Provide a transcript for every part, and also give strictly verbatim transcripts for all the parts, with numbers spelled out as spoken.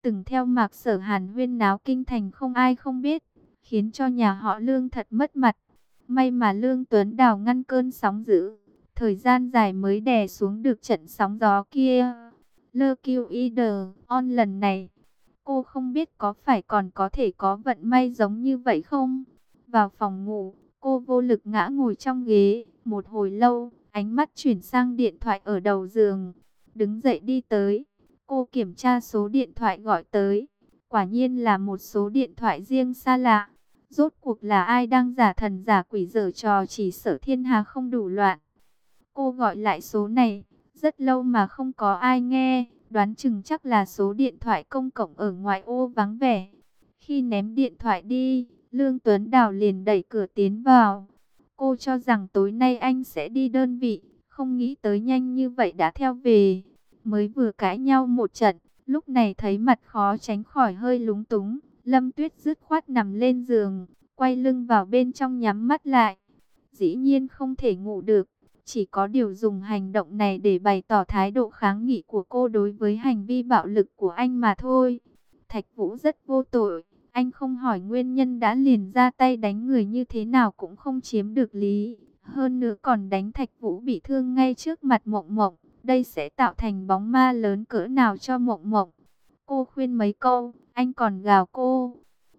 từng theo Mạc Sở Hàn huyên náo kinh thành không ai không biết, khiến cho nhà họ Lương thật mất mặt. May mà Lương Tuấn Đào ngăn cơn sóng dữ, thời gian dài mới đè xuống được trận sóng gió kia. Lơ kiêu y đờ, on lần này, cô không biết có phải còn có thể có vận may giống như vậy không? Vào phòng ngủ, cô vô lực ngã ngồi trong ghế, một hồi lâu, ánh mắt chuyển sang điện thoại ở đầu giường. Đứng dậy đi tới, cô kiểm tra số điện thoại gọi tới. Quả nhiên là một số điện thoại riêng xa lạ. Rốt cuộc là ai đang giả thần giả quỷ giở trò chỉ sợ thiên hà không đủ loạn. Cô gọi lại số này, rất lâu mà không có ai nghe, đoán chừng chắc là số điện thoại công cộng ở ngoại ô vắng vẻ. Khi ném điện thoại đi, Lương Tuấn Đào liền đẩy cửa tiến vào. Cô cho rằng tối nay anh sẽ đi đơn vị, không nghĩ tới nhanh như vậy đã theo về. Mới vừa cãi nhau một trận, lúc này thấy mặt khó tránh khỏi hơi lúng túng. Lâm Tuyết dứt khoát nằm lên giường, quay lưng vào bên trong nhắm mắt lại. Dĩ nhiên không thể ngủ được, chỉ có điều dùng hành động này để bày tỏ thái độ kháng nghị của cô đối với hành vi bạo lực của anh mà thôi. Thạch Vũ rất vô tội, anh không hỏi nguyên nhân đã liền ra tay đánh người như thế nào cũng không chiếm được lý. Hơn nữa còn đánh Thạch Vũ bị thương ngay trước mặt Mộng Mộng, đây sẽ tạo thành bóng ma lớn cỡ nào cho Mộng Mộng. Cô khuyên mấy câu, anh còn gào cô.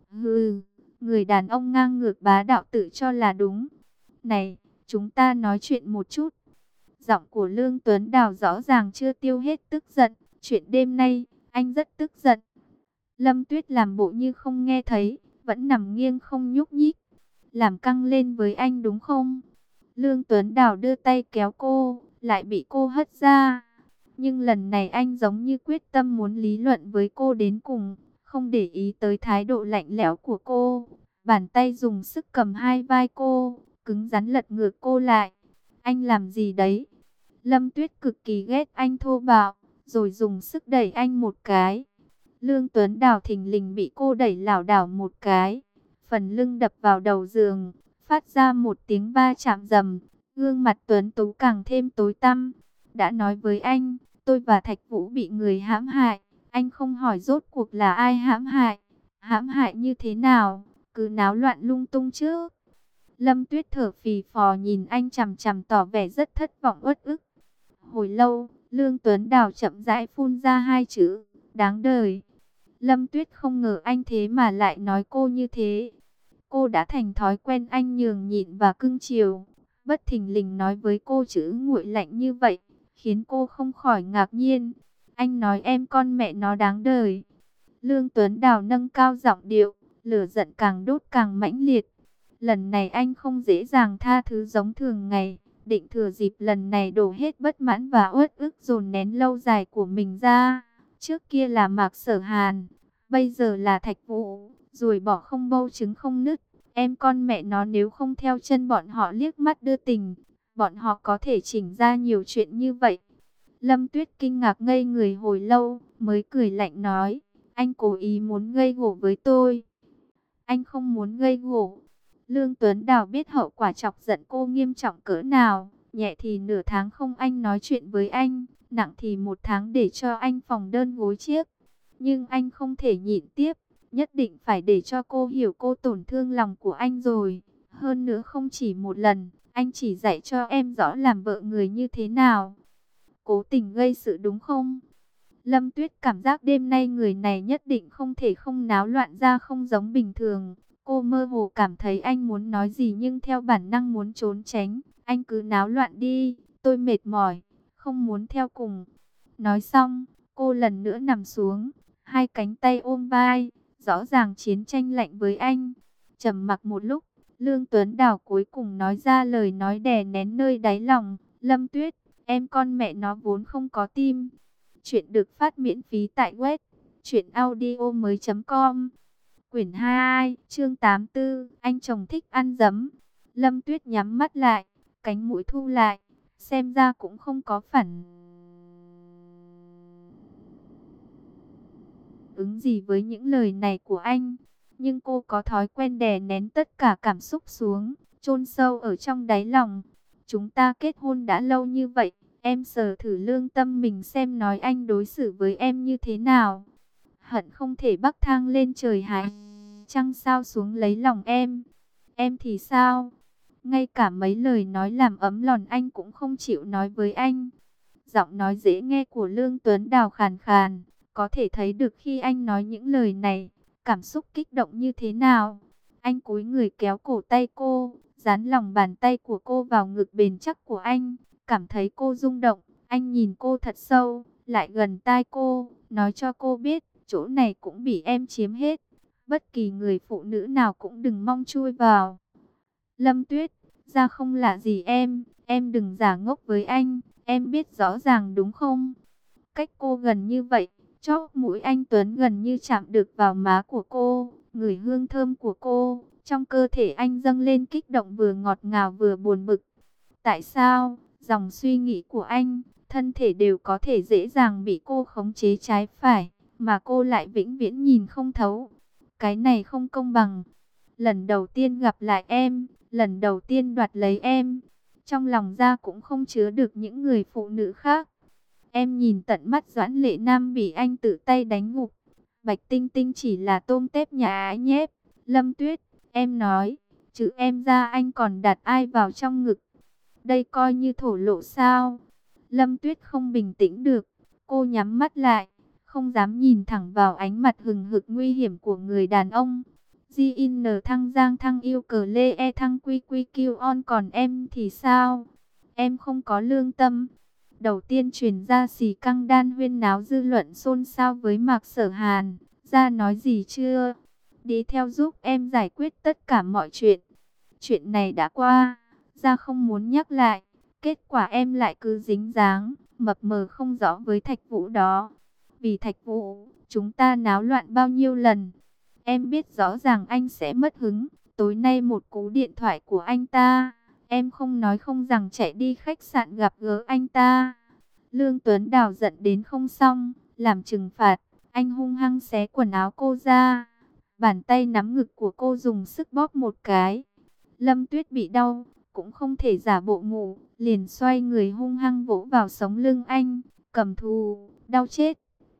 Hừ, người đàn ông ngang ngược bá đạo tự cho là đúng. Này, chúng ta nói chuyện một chút. Giọng của Lương Tuấn Đào rõ ràng chưa tiêu hết tức giận. Chuyện đêm nay, anh rất tức giận. Lâm Tuyết làm bộ như không nghe thấy, vẫn nằm nghiêng không nhúc nhích. Làm căng lên với anh đúng không? Lương Tuấn Đào đưa tay kéo cô, lại bị cô hất ra. Nhưng lần này anh giống như quyết tâm muốn lý luận với cô đến cùng, không để ý tới thái độ lạnh lẽo của cô. Bàn tay dùng sức cầm hai vai cô, cứng rắn lật ngược cô lại. Anh làm gì đấy? Lâm Tuyết cực kỳ ghét anh thô bạo, rồi dùng sức đẩy anh một cái. Lương Tuấn Đào thình lình bị cô đẩy lảo đảo một cái. Phần lưng đập vào đầu giường, phát ra một tiếng va chạm rầm. Gương mặt Tuấn Tú càng thêm tối tăm. Đã nói với anh, tôi và Thạch Vũ bị người hãm hại. Anh không hỏi rốt cuộc là ai hãm hại. Hãm hại như thế nào? Cứ náo loạn lung tung chứ. Lâm Tuyết thở phì phò nhìn anh chằm chằm tỏ vẻ rất thất vọng uất ức. Hồi lâu, Lương Tuấn Đào chậm rãi phun ra hai chữ, đáng đời. Lâm Tuyết không ngờ anh thế mà lại nói cô như thế. Cô đã thành thói quen anh nhường nhịn và cưng chiều. Bất thình lình nói với cô chữ nguội lạnh như vậy, khiến cô không khỏi ngạc nhiên. Anh nói em con mẹ nó đáng đời. Lương Tuấn Đào nâng cao giọng điệu, lửa giận càng đốt càng mãnh liệt. Lần này anh không dễ dàng tha thứ giống thường ngày, định thừa dịp lần này đổ hết bất mãn và uất ức dồn nén lâu dài của mình ra. Trước kia là Mạc Sở Hàn, bây giờ là Thạch Vũ, rồi bỏ không bâu trứng không nứt. Em con mẹ nó nếu không theo chân bọn họ liếc mắt đưa tình, bọn họ có thể chỉnh ra nhiều chuyện như vậy. Lâm Tuyết kinh ngạc ngây người hồi lâu, mới cười lạnh nói, anh cố ý muốn gây gổ với tôi. Anh không muốn gây gổ. Lương Tuấn Đào biết hậu quả chọc giận cô nghiêm trọng cỡ nào, nhẹ thì nửa tháng không anh nói chuyện với anh, nặng thì một tháng để cho anh phòng đơn gối chiếc. Nhưng anh không thể nhịn tiếp, nhất định phải để cho cô hiểu cô tổn thương lòng của anh rồi. Hơn nữa không chỉ một lần, anh chỉ dạy cho em rõ làm vợ người như thế nào. Cố tình gây sự đúng không? Lâm Tuyết cảm giác đêm nay người này nhất định không thể không náo loạn ra không giống bình thường. Cô mơ hồ cảm thấy anh muốn nói gì nhưng theo bản năng muốn trốn tránh. Anh cứ náo loạn đi, tôi mệt mỏi, không muốn theo cùng. Nói xong, cô lần nữa nằm xuống, hai cánh tay ôm vai, rõ ràng chiến tranh lạnh với anh. Trầm mặc một lúc, Lương Tuấn Đào cuối cùng nói ra lời nói đè nén nơi đáy lòng. Lâm Tuyết, em con mẹ nó vốn không có tim. Chuyện được phát miễn phí tại web truyện audio mới chấm com. Quyển hai, chương tám mươi tư, anh chồng thích ăn dấm. Lâm Tuyết nhắm mắt lại, cánh mũi thu lại, xem ra cũng không có phản ứng gì với những lời này của anh. Nhưng cô có thói quen đè nén tất cả cảm xúc xuống, chôn sâu ở trong đáy lòng. Chúng ta kết hôn đã lâu như vậy, em sờ thử lương tâm mình xem nói anh đối xử với em như thế nào. hận không thể bắc thang lên trời hái trăng sao xuống lấy lòng em. Em thì sao? Ngay cả mấy lời nói làm ấm lòng anh cũng không chịu nói với anh. Giọng nói dễ nghe của Lương Tuấn Đào khàn khàn, có thể thấy được khi anh nói những lời này, cảm xúc kích động như thế nào. Anh cúi người kéo cổ tay cô, dán lòng bàn tay của cô vào ngực bền chắc của anh, cảm thấy cô rung động. Anh nhìn cô thật sâu, lại gần tai cô, nói cho cô biết, chỗ này cũng bị em chiếm hết. Bất kỳ người phụ nữ nào cũng đừng mong chui vào. Lâm Tuyết, ra không lạ gì em, em đừng giả ngốc với anh, em biết rõ ràng đúng không? Cách cô gần như vậy, chóp mũi anh Tuấn gần như chạm được vào má của cô, ngửi hương thơm của cô, trong cơ thể anh dâng lên kích động vừa ngọt ngào vừa buồn bực. Tại sao, dòng suy nghĩ của anh, thân thể đều có thể dễ dàng bị cô khống chế trái phải, mà cô lại vĩnh viễn nhìn không thấu. Cái này không công bằng. Lần đầu tiên gặp lại em, lần đầu tiên đoạt lấy em, trong lòng ra cũng không chứa được những người phụ nữ khác. Em nhìn tận mắt Doãn Lệ Nam bị anh tự tay đánh gục. Bạch Tinh Tinh chỉ là tôm tép nhà ái nhép. Lâm Tuyết, em nói, chứ em ra anh còn đặt ai vào trong ngực? Đây coi như thổ lộ sao? Lâm Tuyết không bình tĩnh được. Cô nhắm mắt lại, không dám nhìn thẳng vào ánh mặt hừng hực nguy hiểm của người đàn ông. gi en thăng giang thăng yêu cờ lê e thăng quy quy kiêu on, còn em thì sao? Em không có lương tâm. Đầu tiên truyền ra xì căng đan huyên náo dư luận xôn xao với Mạc Sở Hàn. Ra nói gì chưa? Đi theo giúp em giải quyết tất cả mọi chuyện. Chuyện này đã qua, ra không muốn nhắc lại. Kết quả em lại cứ dính dáng, mập mờ không rõ với Thạch Vũ đó. Vì Thạch Vũ, chúng ta náo loạn bao nhiêu lần. Em biết rõ ràng anh sẽ mất hứng. Tối nay một cú điện thoại của anh ta, em không nói không rằng chạy đi khách sạn gặp gỡ anh ta. Lương Tuấn Đào giận đến không xong, làm trừng phạt, anh hung hăng xé quần áo cô ra. Bàn tay nắm ngực của cô dùng sức bóp một cái. Lâm Tuyết bị đau, cũng không thể giả bộ ngủ, liền xoay người hung hăng vỗ vào sống lưng anh. Cầm thù, đau chết.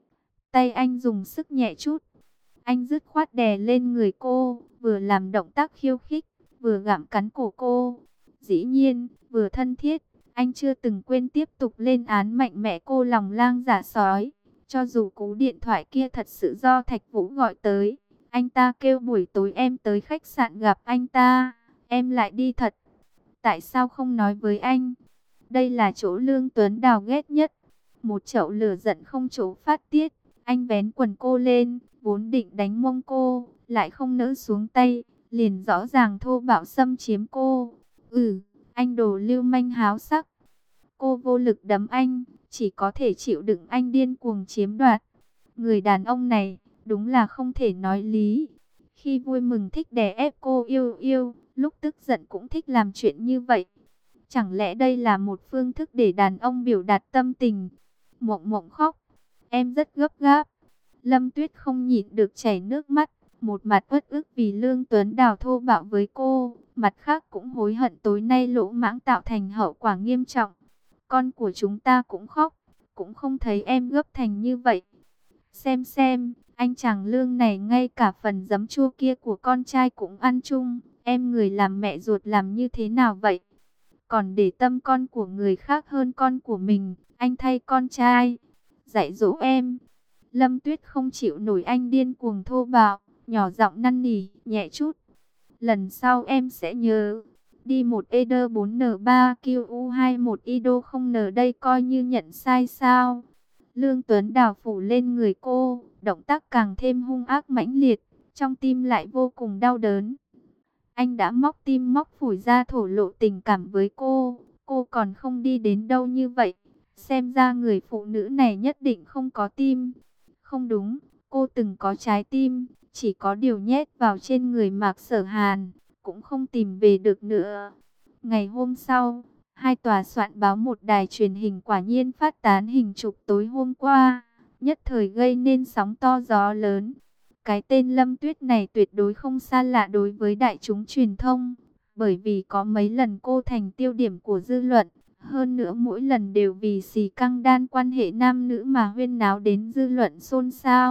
Tay anh dùng sức nhẹ chút. Anh dứt khoát đè lên người cô, vừa làm động tác khiêu khích, vừa gặm cắn cổ cô. Dĩ nhiên, vừa thân thiết, anh chưa từng quên tiếp tục lên án mạnh mẽ cô lòng lang dạ sói. Cho dù cú điện thoại kia thật sự do Thạch Vũ gọi tới, anh ta kêu buổi tối em tới khách sạn gặp anh ta, em lại đi thật. Tại sao không nói với anh? Đây là chỗ Lương Tuấn Đào ghét nhất. Một chậu lửa giận không chỗ phát tiết. Anh vén quần cô lên, vốn định đánh mông cô, lại không nỡ xuống tay, liền rõ ràng thô bạo xâm chiếm cô. Ừ, anh đồ lưu manh háo sắc. Cô vô lực đấm anh, chỉ có thể chịu đựng anh điên cuồng chiếm đoạt. Người đàn ông này, đúng là không thể nói lý. Khi vui mừng thích đè ép cô yêu yêu, lúc tức giận cũng thích làm chuyện như vậy. Chẳng lẽ đây là một phương thức để đàn ông biểu đạt tâm tình? Mộng Mộng khóc. Em rất gấp gáp. Lâm Tuyết không nhịn được chảy nước mắt. Một mặt uất ức vì Lương Tuấn Đào thô bạo với cô. Mặt khác cũng hối hận tối nay lỗ mãng tạo thành hậu quả nghiêm trọng. Con của chúng ta cũng khóc. Cũng không thấy em gấp thành như vậy. Xem xem, anh chàng Lương này ngay cả phần giấm chua kia của con trai cũng ăn chung. Em người làm mẹ ruột làm như thế nào vậy? Còn để tâm con của người khác hơn con của mình. Anh thay con trai dạy dỗ em. Lâm Tuyết không chịu nổi anh điên cuồng thô bạo, nhỏ giọng năn nỉ, nhẹ chút. Lần sau em sẽ nhớ. Đi một E D bốn N ba Q U hai một I D O không N đây coi như nhận sai sao? Lương Tuấn Đào phủ lên người cô, động tác càng thêm hung ác mãnh liệt, trong tim lại vô cùng đau đớn. Anh đã móc tim móc phổi ra thổ lộ tình cảm với cô, cô còn không đi đến đâu như vậy. Xem ra người phụ nữ này nhất định không có tim. Không đúng, cô từng có trái tim, chỉ có điều nhét vào trên người Mạc Sở Hàn, cũng không tìm về được nữa. Ngày hôm sau, hai tòa soạn báo một đài truyền hình quả nhiên phát tán hình chụp tối hôm qua, nhất thời gây nên sóng to gió lớn. Cái tên Lâm Tuyết này tuyệt đối không xa lạ đối với đại chúng truyền thông, bởi vì có mấy lần cô thành tiêu điểm của dư luận. Hơn nữa mỗi lần đều vì xì căng đan quan hệ nam nữ mà huyên náo đến dư luận xôn xao.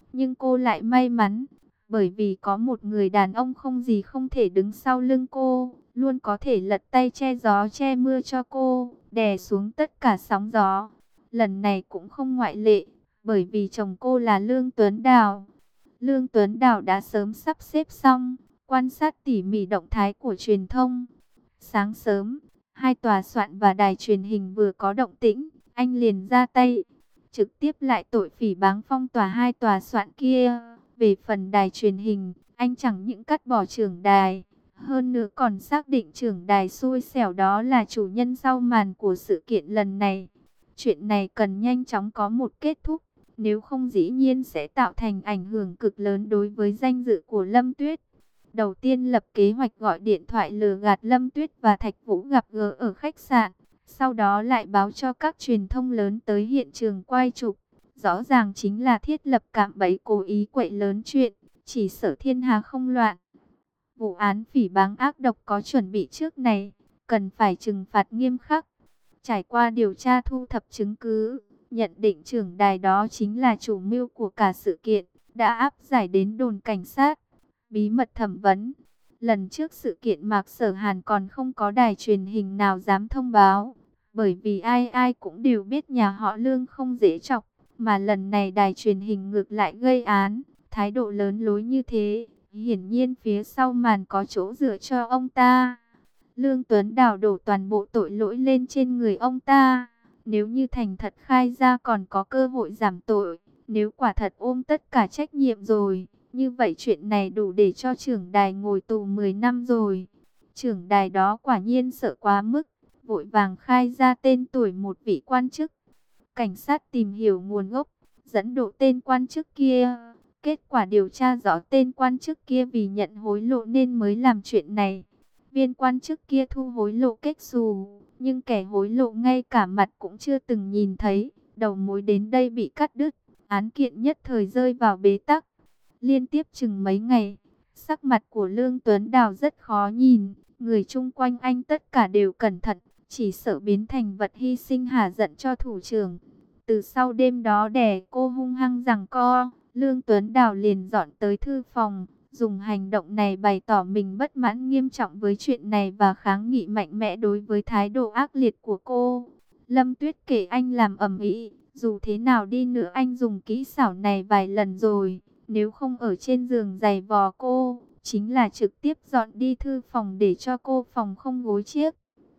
Nhưng cô lại may mắn, bởi vì có một người đàn ông không gì không thể đứng sau lưng cô, luôn có thể lật tay che gió che mưa cho cô, đè xuống tất cả sóng gió. Lần này cũng không ngoại lệ, bởi vì chồng cô là Lương Tuấn Đào. Lương Tuấn Đào đã sớm sắp xếp xong, quan sát tỉ mỉ động thái của truyền thông. Sáng sớm, hai tòa soạn và đài truyền hình vừa có động tĩnh, anh liền ra tay, trực tiếp lại tội phỉ báng phong tỏa hai tòa soạn kia. Về phần đài truyền hình, anh chẳng những cắt bỏ trưởng đài, hơn nữa còn xác định trưởng đài xui xẻo đó là chủ nhân sau màn của sự kiện lần này. Chuyện này cần nhanh chóng có một kết thúc, nếu không dĩ nhiên sẽ tạo thành ảnh hưởng cực lớn đối với danh dự của Lâm Tuyết. Đầu tiên lập kế hoạch gọi điện thoại lừa gạt Lâm Tuyết và Thạch Vũ gặp gỡ ở khách sạn. Sau đó lại báo cho các truyền thông lớn tới hiện trường quay chụp. Rõ ràng chính là thiết lập cạm bẫy cố ý quậy lớn chuyện, chỉ sợ thiên hà không loạn. Vụ án phỉ báng ác độc có chuẩn bị trước này, cần phải trừng phạt nghiêm khắc. Trải qua điều tra thu thập chứng cứ, nhận định trưởng đài đó chính là chủ mưu của cả sự kiện, đã áp giải đến đồn cảnh sát, bí mật thẩm vấn. Lần trước sự kiện Mạc Sở Hàn còn không có đài truyền hình nào dám thông báo, bởi vì ai ai cũng đều biết nhà họ Lương không dễ chọc, mà lần này đài truyền hình ngược lại gây án, thái độ lớn lối như thế, hiển nhiên phía sau màn có chỗ dựa cho ông ta. Lương Tuấn Đào đổ toàn bộ tội lỗi lên trên người ông ta. Nếu như thành thật khai ra còn có cơ hội giảm tội. Nếu quả thật ôm tất cả trách nhiệm rồi, như vậy chuyện này đủ để cho trưởng đài ngồi tù mười năm rồi. Trưởng đài đó quả nhiên sợ quá mức, vội vàng khai ra tên tuổi một vị quan chức. Cảnh sát tìm hiểu nguồn gốc, dẫn độ tên quan chức kia. Kết quả điều tra rõ tên quan chức kia vì nhận hối lộ nên mới làm chuyện này. Viên quan chức kia thu hối lộ kết xù, nhưng kẻ hối lộ ngay cả mặt cũng chưa từng nhìn thấy. Đầu mối đến đây bị cắt đứt, án kiện nhất thời rơi vào bế tắc. Liên tiếp chừng mấy ngày, sắc mặt của Lương Tuấn Đào rất khó nhìn. Người chung quanh anh tất cả đều cẩn thận, chỉ sợ biến thành vật hy sinh hả giận cho thủ trưởng. Từ sau đêm đó đè cô hung hăng giằng co, Lương Tuấn Đào liền dọn tới thư phòng, dùng hành động này bày tỏ mình bất mãn nghiêm trọng với chuyện này và kháng nghị mạnh mẽ đối với thái độ ác liệt của cô. Lâm Tuyết kể anh làm ầm ĩ, dù thế nào đi nữa anh dùng kỹ xảo này vài lần rồi, nếu không ở trên giường giày vò cô, chính là trực tiếp dọn đi thư phòng để cho cô phòng không gối chiếc.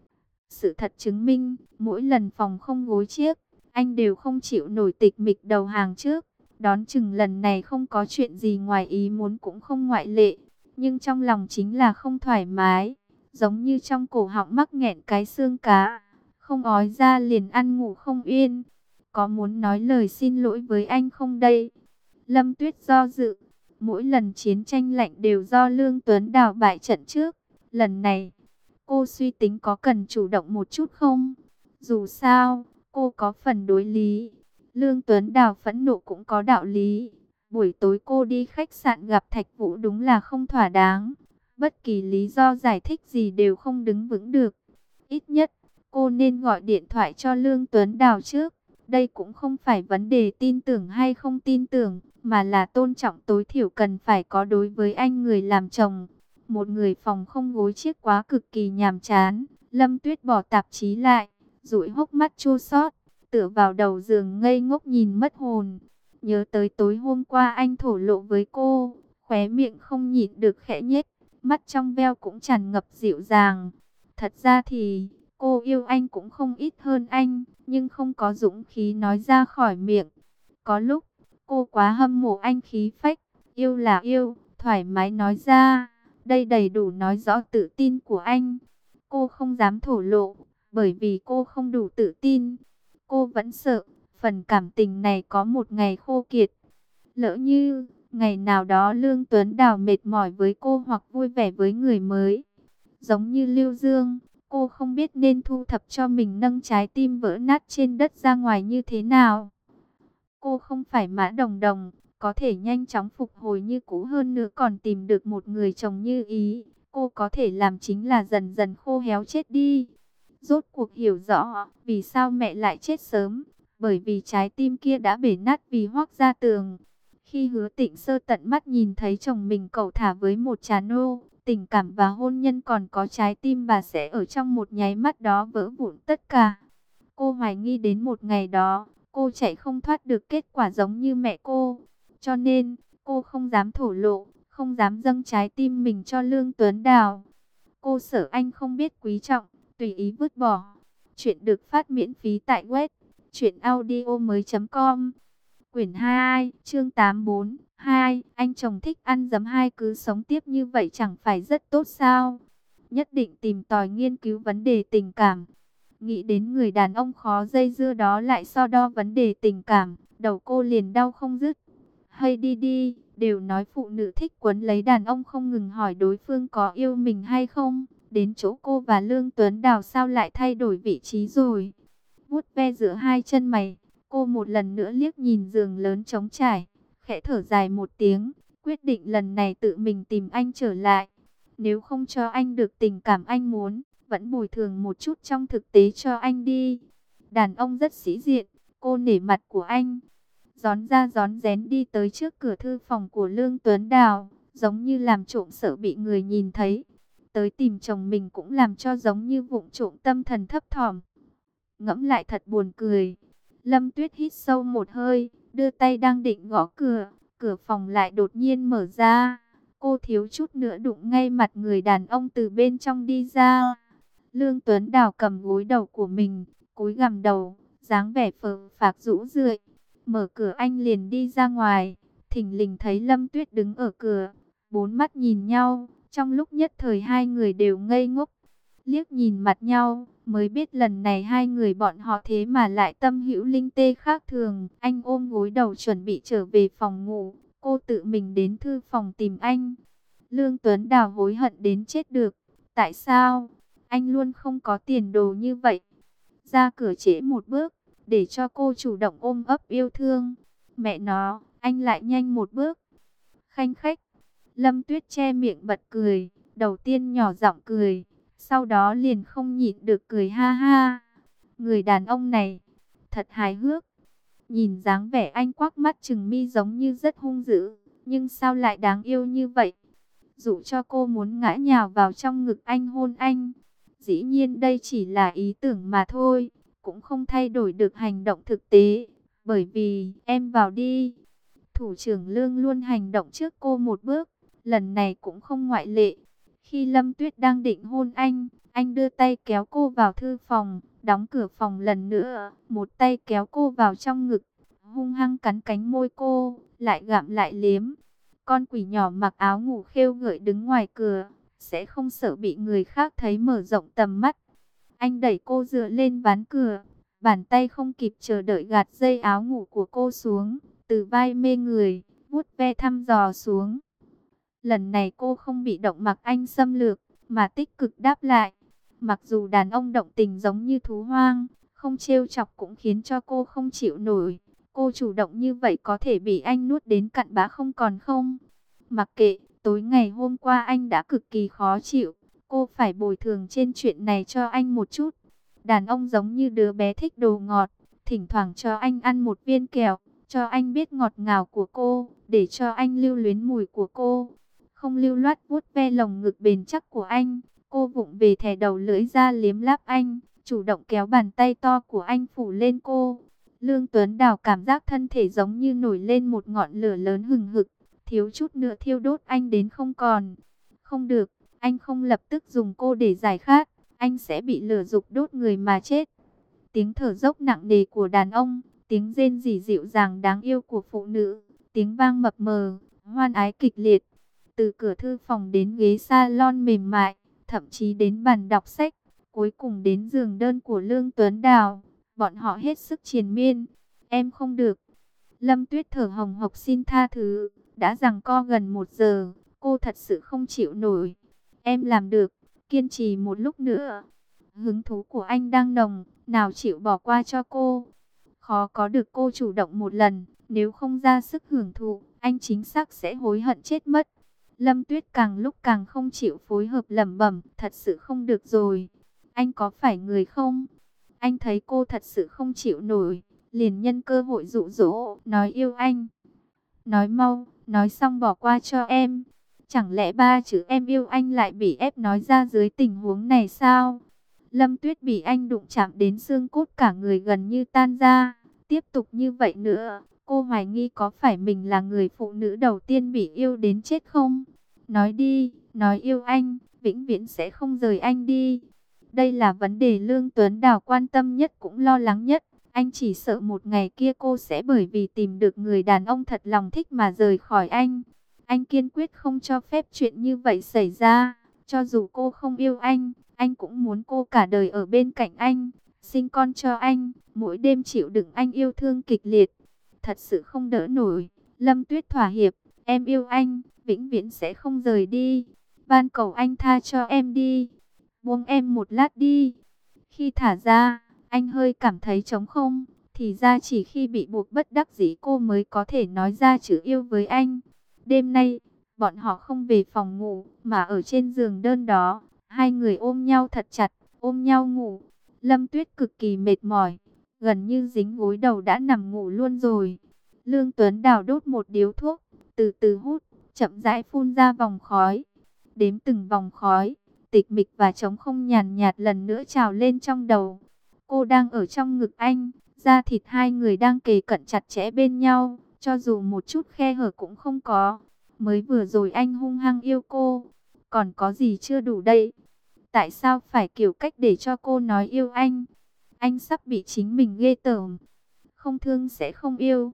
Sự thật chứng minh, mỗi lần phòng không gối chiếc, anh đều không chịu nổi tịch mịch đầu hàng trước. Đón chừng lần này không có chuyện gì ngoài ý muốn cũng không ngoại lệ. Nhưng trong lòng chính là không thoải mái, giống như trong cổ họng mắc nghẹn cái xương cá, không ói ra liền ăn ngủ không yên. Có muốn nói lời xin lỗi với anh không đây? Lâm Tuyết do dự. Mỗi lần chiến tranh lạnh đều do Lương Tuấn Đào bại trận trước. Lần này, cô suy tính có cần chủ động một chút không? Dù sao, cô có phần đối lý. Lương Tuấn Đào phẫn nộ cũng có đạo lý. Buổi tối cô đi khách sạn gặp Thạch Vũ đúng là không thỏa đáng. Bất kỳ lý do giải thích gì đều không đứng vững được. Ít nhất, cô nên gọi điện thoại cho Lương Tuấn Đào trước. Đây cũng không phải vấn đề tin tưởng hay không tin tưởng, mà là tôn trọng tối thiểu cần phải có đối với anh người làm chồng. Một người phòng không gối chiếc quá cực kỳ nhàm chán. Lâm Tuyết bỏ tạp chí lại, dụi hốc mắt chua xót, tựa vào đầu giường ngây ngốc nhìn mất hồn. Nhớ tới tối hôm qua anh thổ lộ với cô, khóe miệng không nhịn được khẽ nhếch, mắt trong veo cũng tràn ngập dịu dàng. Thật ra thì, cô yêu anh cũng không ít hơn anh, nhưng không có dũng khí nói ra khỏi miệng. Có lúc, cô quá hâm mộ anh khí phách, yêu là yêu, thoải mái nói ra. Đây đầy đủ nói rõ tự tin của anh. Cô không dám thổ lộ, bởi vì cô không đủ tự tin. Cô vẫn sợ, phần cảm tình này có một ngày khô kiệt. Lỡ như, ngày nào đó Lương Tuấn Đào mệt mỏi với cô hoặc vui vẻ với người mới. Giống như Lưu Dương, cô không biết nên thu thập cho mình nâng trái tim vỡ nát trên đất ra ngoài như thế nào. Cô không phải Mã Đồng Đồng, có thể nhanh chóng phục hồi như cũ, hơn nữa còn tìm được một người chồng như ý. Cô có thể làm chính là dần dần khô héo chết đi. Rốt cuộc hiểu rõ vì sao mẹ lại chết sớm, bởi vì trái tim kia đã bể nát vì Hoắc Gia Tường. Khi Hứa Tịnh Sơ tận mắt nhìn thấy chồng mình cẩu thả với một trà nô, tình cảm và hôn nhân còn có trái tim bà sẽ ở trong một nháy mắt đó vỡ vụn tất cả. Cô hoài nghi đến một ngày đó, cô chạy không thoát được kết quả giống như mẹ cô. Cho nên, cô không dám thổ lộ, không dám dâng trái tim mình cho Lương Tuấn Đào. Cô sợ anh không biết quý trọng, tùy ý vứt bỏ. Chuyện được phát miễn phí tại web truyện audio mới chấm com. Quyển hai, chương tám mươi tư, hai, anh chồng thích ăn dấm hai cứ sống tiếp như vậy chẳng phải rất tốt sao? Nhất định tìm tòi nghiên cứu vấn đề tình cảm. Nghĩ đến người đàn ông khó dây dưa đó lại so đo vấn đề tình cảm, đầu cô liền đau không dứt. Hay đi đi, đều nói phụ nữ thích quấn lấy đàn ông không ngừng hỏi đối phương có yêu mình hay không. Đến chỗ cô và Lương Tuấn Đào sao lại thay đổi vị trí rồi? Vuốt ve giữa hai chân mày, cô một lần nữa liếc nhìn giường lớn trống trải, khẽ thở dài một tiếng, quyết định lần này tự mình tìm anh trở lại. Nếu không cho anh được tình cảm anh muốn, vẫn bồi thường một chút trong thực tế cho anh đi. Đàn ông rất sĩ diện, cô nể mặt của anh. Rón ra rón rén đi tới trước cửa thư phòng của Lương Tuấn Đào, giống như làm trộm sợ bị người nhìn thấy. Tới tìm chồng mình cũng làm cho giống như vụng trộm tâm thần thấp thỏm. Ngẫm lại thật buồn cười. Lâm Tuyết hít sâu một hơi, đưa tay đang định gõ cửa, cửa phòng lại đột nhiên mở ra. Cô thiếu chút nữa đụng ngay mặt người đàn ông từ bên trong đi ra. Lương Tuấn Đào cầm gối đầu của mình, cúi gằm đầu, dáng vẻ phờ phạc rũ rượi. Mở cửa anh liền đi ra ngoài, thình lình thấy Lâm Tuyết đứng ở cửa, bốn mắt nhìn nhau, trong lúc nhất thời hai người đều ngây ngốc. Liếc nhìn mặt nhau, mới biết lần này hai người bọn họ thế mà lại tâm hữu linh tê khác thường. Anh ôm gối đầu chuẩn bị trở về phòng ngủ, cô tự mình đến thư phòng tìm anh. Lương Tuấn Đào hối hận đến chết được. Tại sao? Anh luôn không có tiền đồ như vậy. Ra cửa trễ một bước, để cho cô chủ động ôm ấp yêu thương. Mẹ nó, anh lại nhanh một bước. Khanh khách. Lâm Tuyết che miệng bật cười, đầu tiên nhỏ giọng cười, sau đó liền không nhịn được cười ha ha. Người đàn ông này, thật hài hước. Nhìn dáng vẻ anh quắc mắt trừng mi giống như rất hung dữ, nhưng sao lại đáng yêu như vậy? Dụ cho cô muốn ngã nhào vào trong ngực anh hôn anh. Dĩ nhiên đây chỉ là ý tưởng mà thôi, cũng không thay đổi được hành động thực tế. Bởi vì, em vào đi. Thủ trưởng Lương luôn hành động trước cô một bước, lần này cũng không ngoại lệ. Khi Lâm Tuyết đang định hôn anh, anh đưa tay kéo cô vào thư phòng, đóng cửa phòng lần nữa, một tay kéo cô vào trong ngực, hung hăng cắn cánh môi cô, lại gặm lại liếm. Con quỷ nhỏ mặc áo ngủ khêu gợi đứng ngoài cửa, sẽ không sợ bị người khác thấy mở rộng tầm mắt. Anh đẩy cô dựa lên ván cửa, bàn tay không kịp chờ đợi gạt dây áo ngủ của cô xuống, từ vai mê người, vuốt ve thăm dò xuống. Lần này cô không bị động mặc anh xâm lược, mà tích cực đáp lại. Mặc dù đàn ông động tình giống như thú hoang, không trêu chọc cũng khiến cho cô không chịu nổi. Cô chủ động như vậy có thể bị anh nuốt đến cặn bã không còn không? Mặc kệ, tối ngày hôm qua anh đã cực kỳ khó chịu. Cô phải bồi thường trên chuyện này cho anh một chút. Đàn ông giống như đứa bé thích đồ ngọt, thỉnh thoảng cho anh ăn một viên kẹo, cho anh biết ngọt ngào của cô, để cho anh lưu luyến mùi của cô. Không lưu loát vuốt ve lồng ngực bền chắc của anh, cô vụng về thè đầu lưỡi ra liếm láp anh, chủ động kéo bàn tay to của anh phủ lên cô. Lương Tuấn Đào cảm giác thân thể giống như nổi lên một ngọn lửa lớn hừng hực, thiếu chút nữa thiêu đốt anh đến không còn. Không được, anh không lập tức dùng cô để giải khát, anh sẽ bị lửa dục đốt người mà chết. Tiếng thở dốc nặng nề của đàn ông, tiếng rên rỉ dịu dàng đáng yêu của phụ nữ, tiếng vang mập mờ, hoan ái kịch liệt. Từ cửa thư phòng đến ghế salon mềm mại, thậm chí đến bàn đọc sách, cuối cùng đến giường đơn của Lương Tuấn Đào, bọn họ hết sức triền miên. Em không được. Lâm Tuyết thở hồng hộc xin tha thứ, đã giằng co gần một giờ, cô thật sự không chịu nổi. Em làm được, kiên trì một lúc nữa. Hứng thú của anh đang nồng, nào chịu bỏ qua cho cô. Khó có được cô chủ động một lần, nếu không ra sức hưởng thụ, anh chính xác sẽ hối hận chết mất. Lâm Tuyết càng lúc càng không chịu phối hợp lẩm bẩm, thật sự không được rồi. Anh có phải người không? Anh thấy cô thật sự không chịu nổi, liền nhân cơ hội dụ dỗ, nói yêu anh. nói mau, nói xong bỏ qua cho em. Chẳng lẽ ba chữ em yêu anh lại bị ép nói ra dưới tình huống này sao? Lâm Tuyết bị anh đụng chạm đến xương cốt cả người gần như tan ra. Tiếp tục như vậy nữa, cô hoài nghi có phải mình là người phụ nữ đầu tiên bị yêu đến chết không? Nói đi, nói yêu anh, vĩnh viễn sẽ không rời anh đi. Đây là vấn đề Lương Tuấn Đào quan tâm nhất cũng lo lắng nhất. Anh chỉ sợ một ngày kia cô sẽ bởi vì tìm được người đàn ông thật lòng thích mà rời khỏi anh. Anh kiên quyết không cho phép chuyện như vậy xảy ra. Cho dù cô không yêu anh, anh cũng muốn cô cả đời ở bên cạnh anh, sinh con cho anh, mỗi đêm chịu đựng anh yêu thương kịch liệt. Thật sự không đỡ nổi. Lâm Tuyết thỏa hiệp, em yêu anh, vĩnh viễn sẽ không rời đi. Van cầu anh tha cho em đi. Buông em một lát đi. Khi thả ra, anh hơi cảm thấy trống không. Thì ra chỉ khi bị buộc bất đắc dĩ cô mới có thể nói ra chữ yêu với anh. Đêm nay, bọn họ không về phòng ngủ, mà ở trên giường đơn đó. Hai người ôm nhau thật chặt, ôm nhau ngủ. Lâm Tuyết cực kỳ mệt mỏi, gần như dính gối đầu đã nằm ngủ luôn rồi. Lương Tuấn Đào đốt một điếu thuốc, từ từ hút, chậm rãi phun ra vòng khói. Đếm từng vòng khói, tịch mịch và trống không nhàn nhạt lần nữa trào lên trong đầu. Cô đang ở trong ngực anh, da thịt hai người đang kề cận chặt chẽ bên nhau, cho dù một chút khe hở cũng không có. Mới vừa rồi anh hung hăng yêu cô, còn có gì chưa đủ đây? Tại sao phải kiểu cách để cho cô nói yêu anh? Anh sắp bị chính mình ghê tởm. Không thương sẽ không yêu.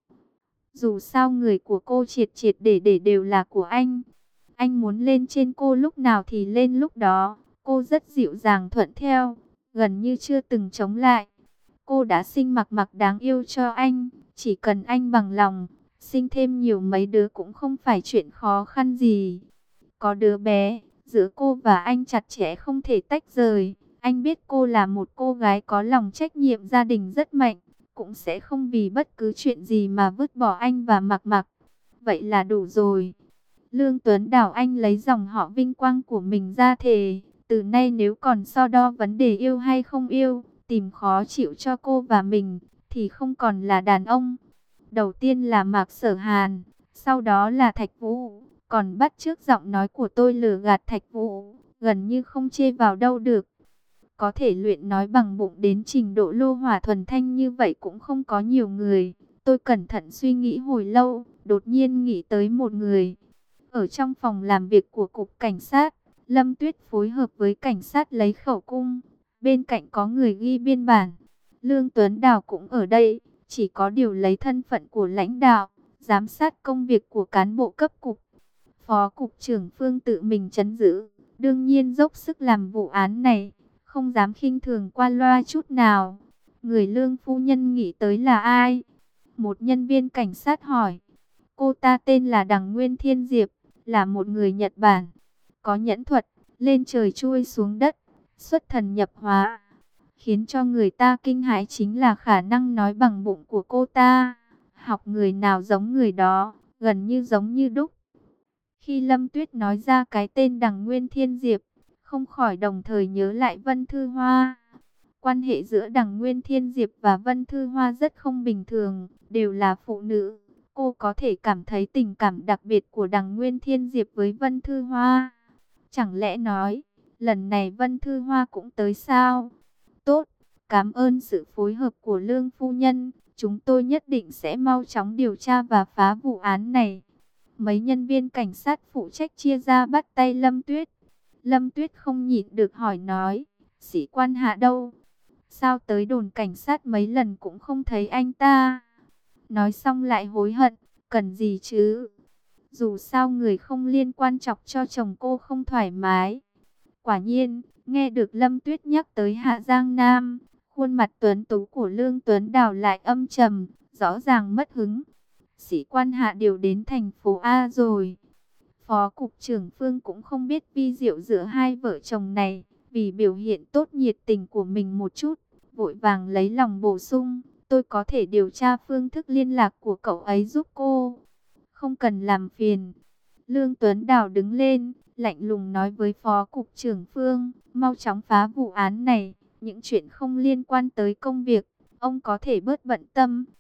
Dù sao người của cô triệt triệt để để đều là của anh. Anh muốn lên trên cô lúc nào thì lên lúc đó. Cô rất dịu dàng thuận theo, gần như chưa từng chống lại. Cô đã sinh mặc mặc đáng yêu cho anh. Chỉ cần anh bằng lòng, sinh thêm nhiều mấy đứa cũng không phải chuyện khó khăn gì. Có đứa bé, giữa cô và anh chặt chẽ không thể tách rời. Anh biết cô là một cô gái có lòng trách nhiệm gia đình rất mạnh, cũng sẽ không vì bất cứ chuyện gì mà vứt bỏ anh và mặc mặc. Vậy là đủ rồi. Lương Tuấn Đào anh lấy dòng họ vinh quang của mình ra thề. Từ nay nếu còn so đo vấn đề yêu hay không yêu, tìm khó chịu cho cô và mình, thì không còn là đàn ông. Đầu tiên là Mạc Sở Hàn, sau đó là Thạch Vũ. Còn bắt chước giọng nói của tôi lừa gạt Thạch Vũ, gần như không chê vào đâu được. Có thể luyện nói bằng bụng đến trình độ lô hỏa thuần thanh như vậy cũng không có nhiều người. Tôi cẩn thận suy nghĩ hồi lâu, đột nhiên nghĩ tới một người. Ở trong phòng làm việc của cục cảnh sát, Lâm Tuyết phối hợp với cảnh sát lấy khẩu cung. Bên cạnh có người ghi biên bản. Lương Tuấn Đào cũng ở đây, chỉ có điều lấy thân phận của lãnh đạo, giám sát công việc của cán bộ cấp cục. Phó cục trưởng Phương tự mình trấn giữ, đương nhiên dốc sức làm vụ án này, không dám khinh thường qua loa chút nào. Người Lương phu nhân nghĩ tới là ai? Một nhân viên cảnh sát hỏi. Cô ta tên là Đằng Nguyên Thiên Diệp, là một người Nhật Bản, có nhẫn thuật, lên trời chui xuống đất, xuất thần nhập hóa. Khiến cho người ta kinh hãi chính là khả năng nói bằng bụng của cô ta. Học người nào giống người đó, gần như giống như đúc. Khi Lâm Tuyết nói ra cái tên Đằng Nguyên Thiên Diệp, không khỏi đồng thời nhớ lại Vân Thư Hoa. Quan hệ giữa Đằng Nguyên Thiên Diệp và Vân Thư Hoa rất không bình thường, đều là phụ nữ. Cô có thể cảm thấy tình cảm đặc biệt của Đằng Nguyên Thiên Diệp với Vân Thư Hoa. Chẳng lẽ nói, lần này Vân Thư Hoa cũng tới sao? Tốt, cảm ơn sự phối hợp của Lương phu nhân. Chúng tôi nhất định sẽ mau chóng điều tra và phá vụ án này. Mấy nhân viên cảnh sát phụ trách chia ra bắt tay Lâm Tuyết. Lâm Tuyết không nhịn được hỏi nói, sĩ quan Hạ đâu? Sao tới đồn cảnh sát mấy lần cũng không thấy anh ta? Nói xong lại hối hận, cần gì chứ? Dù sao người không liên quan chọc cho chồng cô không thoải mái. Quả nhiên, nghe được Lâm Tuyết nhắc tới Hạ Giang Nam, khuôn mặt tuấn tú của Lương Tuấn Đào lại âm trầm, rõ ràng mất hứng. Sĩ quan Hạ điều đến thành phố A rồi. Phó cục trưởng Phương cũng không biết vi diệu giữa hai vợ chồng này, vì biểu hiện tốt nhiệt tình của mình một chút, vội vàng lấy lòng bổ sung, tôi có thể điều tra phương thức liên lạc của cậu ấy giúp cô. Không cần làm phiền. Lương Tuấn Đào đứng lên, lạnh lùng nói với Phó cục trưởng Phương, mau chóng phá vụ án này, những chuyện không liên quan tới công việc, ông có thể bớt bận tâm.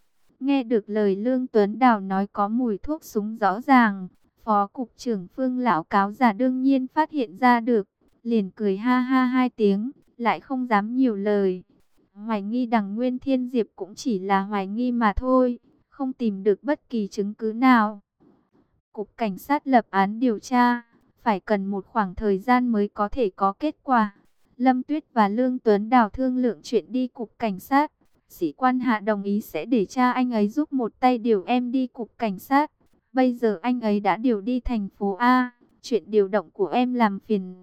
Nghe được lời Lương Tuấn Đào nói có mùi thuốc súng rõ ràng, Phó Cục trưởng Phương Lão Cáo già đương nhiên phát hiện ra được, liền cười ha ha hai tiếng, lại không dám nhiều lời. Hoài nghi đằng Nguyên Thiên Diệp cũng chỉ là hoài nghi mà thôi, không tìm được bất kỳ chứng cứ nào. Cục Cảnh sát lập án điều tra, phải cần một khoảng thời gian mới có thể có kết quả. Lâm Tuyết và Lương Tuấn Đào thương lượng chuyện đi Cục Cảnh sát. Sĩ quan Hạ đồng ý sẽ để cha anh ấy giúp một tay điều em đi Cục Cảnh sát. Bây giờ anh ấy đã điều đi thành phố A, chuyện điều động của em làm phiền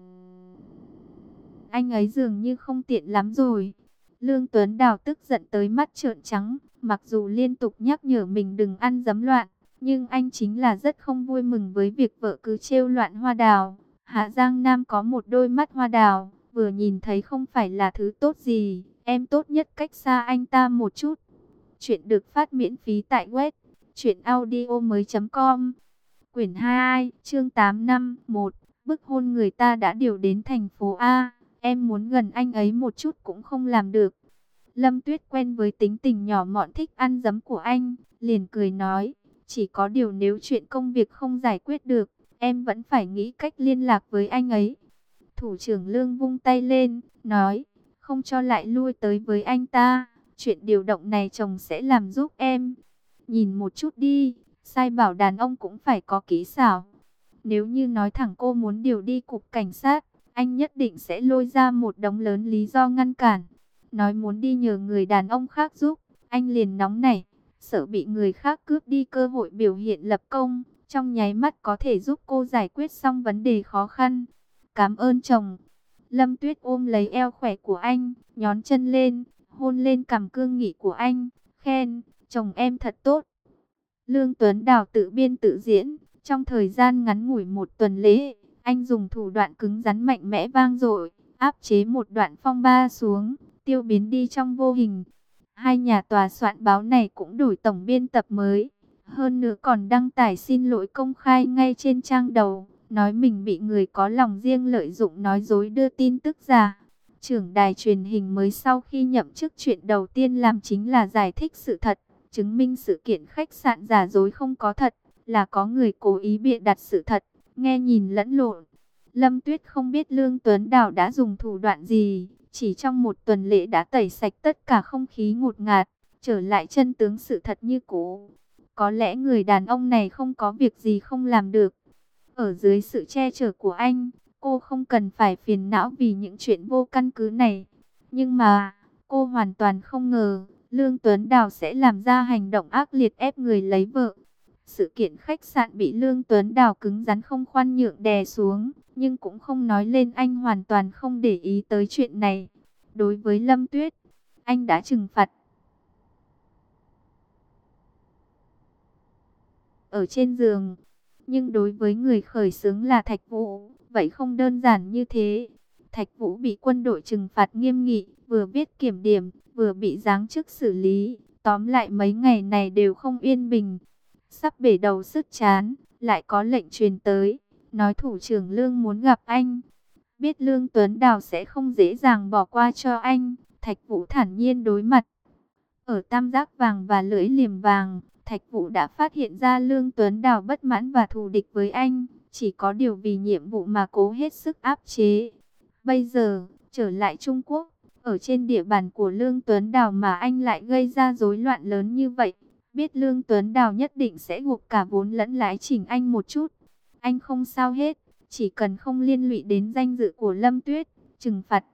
anh ấy dường như không tiện lắm rồi. Lương Tuấn Đào tức giận tới mắt trợn trắng, mặc dù liên tục nhắc nhở mình đừng ăn dấm loạn, nhưng anh chính là rất không vui mừng với việc vợ cứ trêu loạn Hoa Đào. Hạ Giang Nam có một đôi mắt hoa đào, vừa nhìn thấy không phải là thứ tốt gì, em tốt nhất cách xa anh ta một chút. Chuyện được phát miễn phí tại web truyện audio mới chấm com. Quyển hai, chương tám năm, một, bức hôn người ta đã điều đến thành phố A, em muốn gần anh ấy một chút cũng không làm được. Lâm Tuyết quen với tính tình nhỏ mọn thích ăn dấm của anh, liền cười nói, chỉ có điều nếu chuyện công việc không giải quyết được, em vẫn phải nghĩ cách liên lạc với anh ấy. Thủ trưởng Lương vung tay lên, nói, không cho lại lui tới với anh ta, chuyện điều động này chồng sẽ làm giúp em. Nhìn một chút đi, sai bảo đàn ông cũng phải có kỹ xảo. Nếu như nói thẳng cô muốn điều đi Cục Cảnh sát, anh nhất định sẽ lôi ra một đống lớn lý do ngăn cản. Nói muốn đi nhờ người đàn ông khác giúp, anh liền nóng nảy, sợ bị người khác cướp đi cơ hội biểu hiện lập công, trong nháy mắt có thể giúp cô giải quyết xong vấn đề khó khăn. Cảm ơn chồng. Lâm Tuyết ôm lấy eo khỏe của anh, nhón chân lên, hôn lên cằm cương nghị của anh, khen, chồng em thật tốt. Lương Tuấn Đào tự biên tự diễn, trong thời gian ngắn ngủi một tuần lễ, anh dùng thủ đoạn cứng rắn mạnh mẽ vang dội, áp chế một đoạn phong ba xuống, tiêu biến đi trong vô hình. Hai nhà tòa soạn báo này cũng đổi tổng biên tập mới, hơn nữa còn đăng tải xin lỗi công khai ngay trên trang đầu, nói mình bị người có lòng riêng lợi dụng nói dối đưa tin tức giả. Trưởng đài truyền hình mới sau khi nhậm chức chuyện đầu tiên làm chính là giải thích sự thật, chứng minh sự kiện khách sạn giả dối không có thật, là có người cố ý bịa đặt sự thật, nghe nhìn lẫn lộn. Lâm Tuyết không biết Lương Tuấn Đào đã dùng thủ đoạn gì, chỉ trong một tuần lễ đã tẩy sạch tất cả không khí ngột ngạt, trở lại chân tướng sự thật như cũ. Có lẽ người đàn ông này không có việc gì không làm được. Ở dưới sự che chở của anh, cô không cần phải phiền não vì những chuyện vô căn cứ này. Nhưng mà, cô hoàn toàn không ngờ, Lương Tuấn Đào sẽ làm ra hành động ác liệt ép người lấy vợ. Sự kiện khách sạn bị Lương Tuấn Đào cứng rắn không khoan nhượng đè xuống, nhưng cũng không nói lên anh hoàn toàn không để ý tới chuyện này. Đối với Lâm Tuyết, anh đã trừng phạt. Ở trên giường, nhưng đối với người khởi xướng là Thạch Vũ, vậy không đơn giản như thế. Thạch Vũ bị quân đội trừng phạt nghiêm nghị, vừa viết kiểm điểm, vừa bị giáng chức xử lý. Tóm lại mấy ngày này đều không yên bình. Sắp bể đầu sứt chán, lại có lệnh truyền tới, nói thủ trưởng Lương muốn gặp anh. Biết Lương Tuấn Đào sẽ không dễ dàng bỏ qua cho anh, Thạch Vũ thản nhiên đối mặt. Ở tam giác vàng và lưỡi liềm vàng, Thạch Vũ đã phát hiện ra Lương Tuấn Đào bất mãn và thù địch với anh, chỉ có điều vì nhiệm vụ mà cố hết sức áp chế. Bây giờ, trở lại Trung Quốc, ở trên địa bàn của Lương Tuấn Đào mà anh lại gây ra rối loạn lớn như vậy. Biết Lương Tuấn Đào nhất định sẽ gục cả vốn lẫn lãi chỉnh anh một chút. Anh không sao hết, chỉ cần không liên lụy đến danh dự của Lâm Tuyết, trừng phạt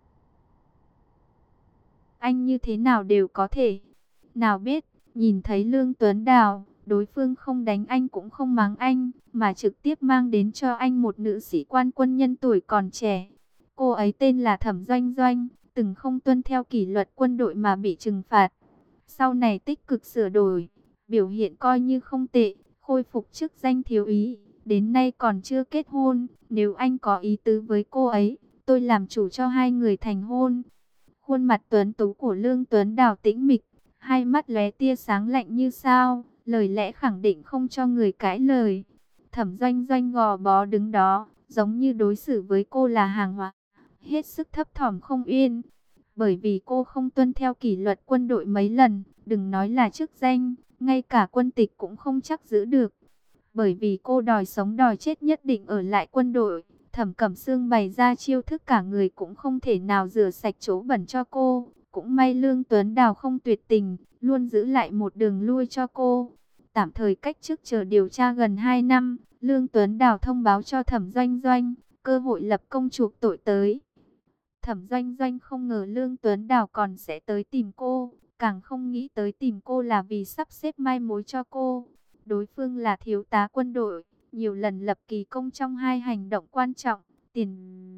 anh như thế nào đều có thể. Nào biết, nhìn thấy Lương Tuấn Đào, đối phương không đánh anh cũng không mắng anh, mà trực tiếp mang đến cho anh một nữ sĩ quan quân nhân tuổi còn trẻ. Cô ấy tên là Thẩm Doanh Doanh, từng không tuân theo kỷ luật quân đội mà bị trừng phạt. Sau này tích cực sửa đổi, biểu hiện coi như không tệ, khôi phục chức danh thiếu úy, đến nay còn chưa kết hôn. Nếu anh có ý tứ với cô ấy, tôi làm chủ cho hai người thành hôn. Khuôn mặt tuấn tú của Lương Tuấn Đào tĩnh mịch, hai mắt lóe tia sáng lạnh như sao, lời lẽ khẳng định không cho người cãi lời. Thẩm Doanh Doanh gò bó đứng đó, giống như đối xử với cô là hàng hóa, hết sức thấp thỏm không yên. Bởi vì cô không tuân theo kỷ luật quân đội mấy lần, đừng nói là chức danh, ngay cả quân tịch cũng không chắc giữ được. Bởi vì cô đòi sống đòi chết nhất định ở lại quân đội, Thẩm Cẩm Sương bày ra chiêu thức cả người cũng không thể nào rửa sạch chỗ bẩn cho cô. Cũng may Lương Tuấn Đào không tuyệt tình, luôn giữ lại một đường lui cho cô. Tạm thời cách chức chờ điều tra gần hai năm, Lương Tuấn Đào thông báo cho Thẩm Doanh Doanh, cơ hội lập công chuộc tội tới. Thẩm Doanh Doanh không ngờ Lương Tuấn Đào còn sẽ tới tìm cô, càng không nghĩ tới tìm cô là vì sắp xếp mai mối cho cô. Đối phương là thiếu tá quân đội, nhiều lần lập kỳ công trong hai hành động quan trọng, tiền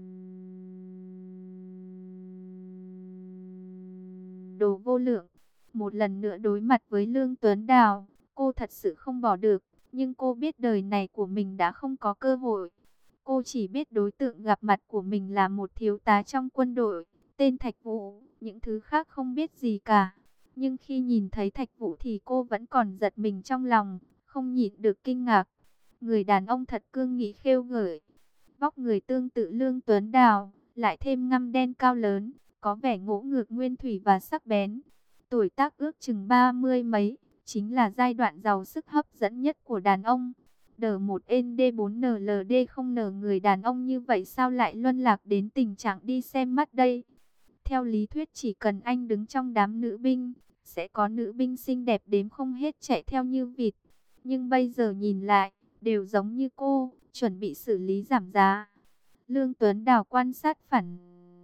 đồ vô lượng. Một lần nữa đối mặt với Lương Tuấn Đào, cô thật sự không bỏ được, nhưng cô biết đời này của mình đã không có cơ hội. Cô chỉ biết đối tượng gặp mặt của mình là một thiếu tá trong quân đội, tên Thạch Vũ, những thứ khác không biết gì cả. Nhưng khi nhìn thấy Thạch Vũ thì cô vẫn còn giật mình trong lòng, không nhịn được kinh ngạc. Người đàn ông thật cương nghị khêu gợi, vóc người tương tự Lương Tuấn Đào, lại thêm ngăm đen cao lớn, có vẻ ngỗ ngược nguyên thủy và sắc bén. Tuổi tác ước chừng ba mươi mấy, chính là giai đoạn giàu sức hấp dẫn nhất của đàn ông. D một N D bốn N L D không N người đàn ông như vậy sao lại luân lạc đến tình trạng đi xem mắt đây? Theo lý thuyết chỉ cần anh đứng trong đám nữ binh, sẽ có nữ binh xinh đẹp đếm không hết chạy theo như vịt. Nhưng bây giờ nhìn lại, đều giống như cô, chuẩn bị xử lý giảm giá. Lương Tuấn Đào quan sát phản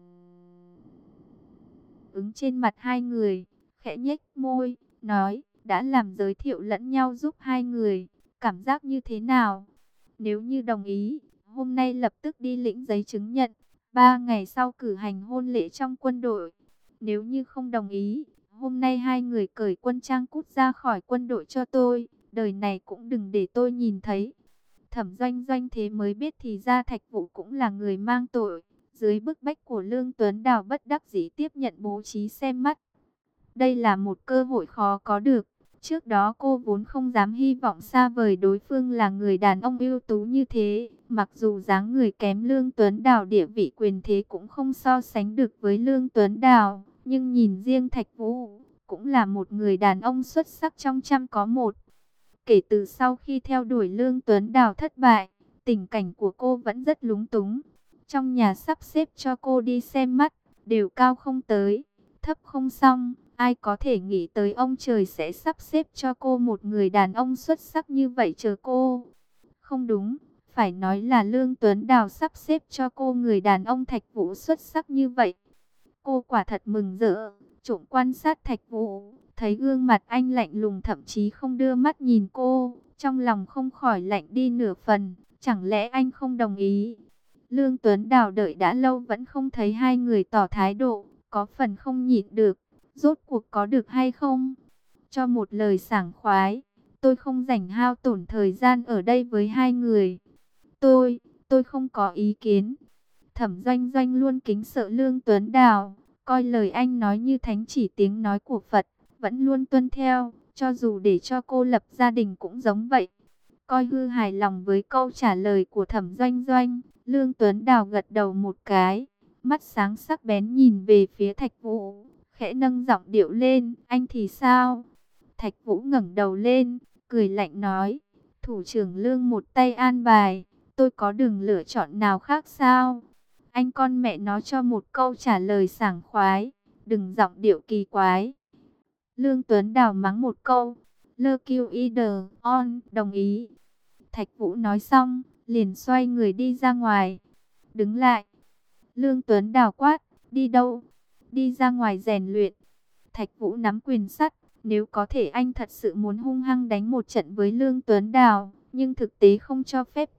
ứng trên mặt hai người, khẽ nhếch môi, nói, đã làm giới thiệu lẫn nhau giúp hai người, cảm giác như thế nào? Nếu như đồng ý, hôm nay lập tức đi lĩnh giấy chứng nhận, ba ngày sau cử hành hôn lễ trong quân đội. Nếu như không đồng ý, hôm nay hai người cởi quân trang cút ra khỏi quân đội cho tôi, đời này cũng đừng để tôi nhìn thấy. Thẩm Doanh Doanh thế mới biết thì ra Thạch Vũ cũng là người mang tội. Dưới bức bách của Lương Tuấn Đào bất đắc dĩ tiếp nhận bố trí xem mắt. Đây là một cơ hội khó có được. Trước đó cô vốn không dám hy vọng xa vời đối phương là người đàn ông ưu tú như thế. Mặc dù dáng người kém Lương Tuấn Đào, địa vị quyền thế cũng không so sánh được với Lương Tuấn Đào. Nhưng nhìn riêng Thạch Vũ, cũng là một người đàn ông xuất sắc trong trăm có một. Kể từ sau khi theo đuổi Lương Tuấn Đào thất bại, tình cảnh của cô vẫn rất lúng túng. Trong nhà sắp xếp cho cô đi xem mắt, đều cao không tới, thấp không xong. Ai có thể nghĩ tới ông trời sẽ sắp xếp cho cô một người đàn ông xuất sắc như vậy chờ cô. Không đúng, phải nói là Lương Tuấn Đào sắp xếp cho cô người đàn ông Thạch Vũ xuất sắc như vậy. Cô quả thật mừng rỡ, trộm quan sát Thạch Vũ, thấy gương mặt anh lạnh lùng thậm chí không đưa mắt nhìn cô, trong lòng không khỏi lạnh đi nửa phần, chẳng lẽ anh không đồng ý? Lương Tuấn Đào đợi đã lâu vẫn không thấy hai người tỏ thái độ, có phần không nhịn được, rốt cuộc có được hay không? Cho một lời sảng khoái, tôi không rảnh hao tổn thời gian ở đây với hai người. Tôi, tôi không có ý kiến. Thẩm Doanh Doanh luôn kính sợ Lương Tuấn Đào, coi lời anh nói như thánh chỉ tiếng nói của Phật, vẫn luôn tuân theo, cho dù để cho cô lập gia đình cũng giống vậy. Coi hư hài lòng với câu trả lời của Thẩm Doanh Doanh, Lương Tuấn Đào gật đầu một cái, mắt sáng sắc bén nhìn về phía Thạch Vũ, khẽ nâng giọng điệu lên, anh thì sao? Thạch Vũ ngẩng đầu lên, cười lạnh nói, thủ trưởng Lương một tay an bài, tôi có đường lựa chọn nào khác sao? Anh con mẹ nó cho một câu trả lời sảng khoái, đừng giọng điệu kỳ quái. Lương Tuấn Đào mắng một câu, lơ kiu either on, đồng ý. Thạch Vũ nói xong, liền xoay người đi ra ngoài. Đứng lại. Lương Tuấn Đào quát, đi đâu? Đi ra ngoài rèn luyện. Thạch Vũ nắm quyền sắt, nếu có thể anh thật sự muốn hung hăng đánh một trận với Lương Tuấn Đào, nhưng thực tế không cho phép